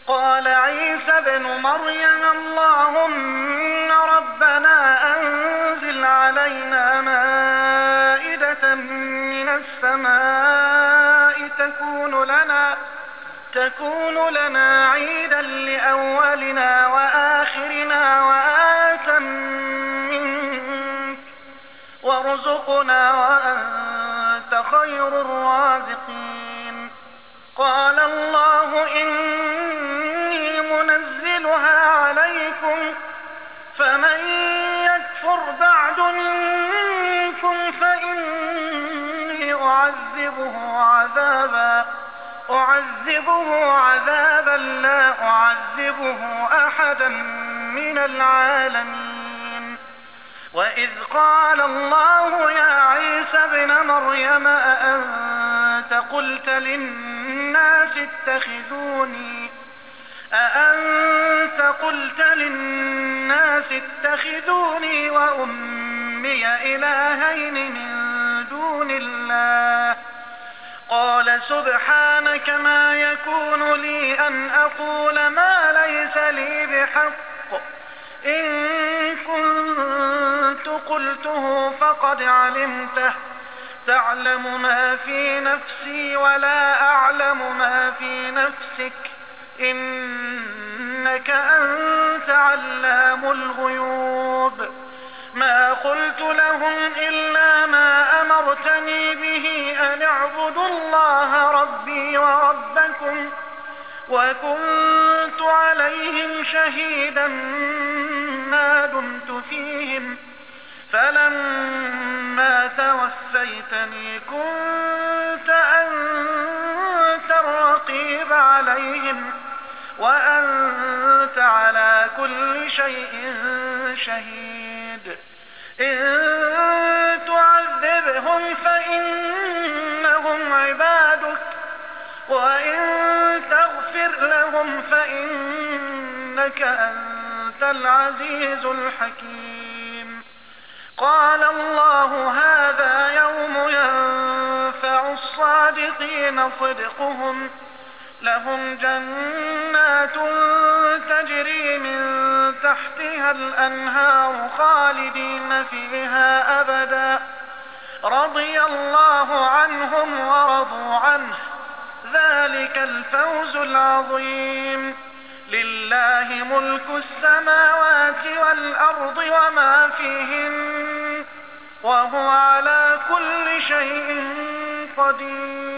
قال عيسى ابن مريم اللهم ربنا أنزل علينا مائدة من السماء تكون لنا عيدا لأولنا وآخرنا وآية منك وارزقنا وأنت خير الرازقين. قال الله إني منزلها عليكم فمن يكفر بعد منكم فإني أعذبه عذابا لا أعذبه أحدا من العالمين. وإذ قال الله يا عيسى ابن مريم أأنت قلت للناس اتخذوني وأمي إلهين من دون الله قال سبحانك ما يكون لي أن أقول ما ليس لي بحق إن كنت قلته فقد علمته تعلم ما في نفسي ولا أعلم ما في نفسك إنك أنت علام الغيوب. ما قلت لهم إلا ما أمرتني به أن اعبدوا الله ربي وربكم وكنت عليهم شهيدا ما دمت فيهم فلما توفيتني كنت أنت الرقيب عليهم وأنت على كل شيء شهيد. إن تعذبهم فإنهم عبادك وإن تغفر لهم فإنك أنت العزيز الحكيم. قال الله هذا يوم ينفع الصادقين صدقهم لهم جنات تجري من تحتها الأنهار خالدين فيها أبدا رضي الله عنهم ورضوا عنه ذلك الفوز العظيم. لله ملك السماوات والأرض وما فيهن وهو على كل شيء قدير.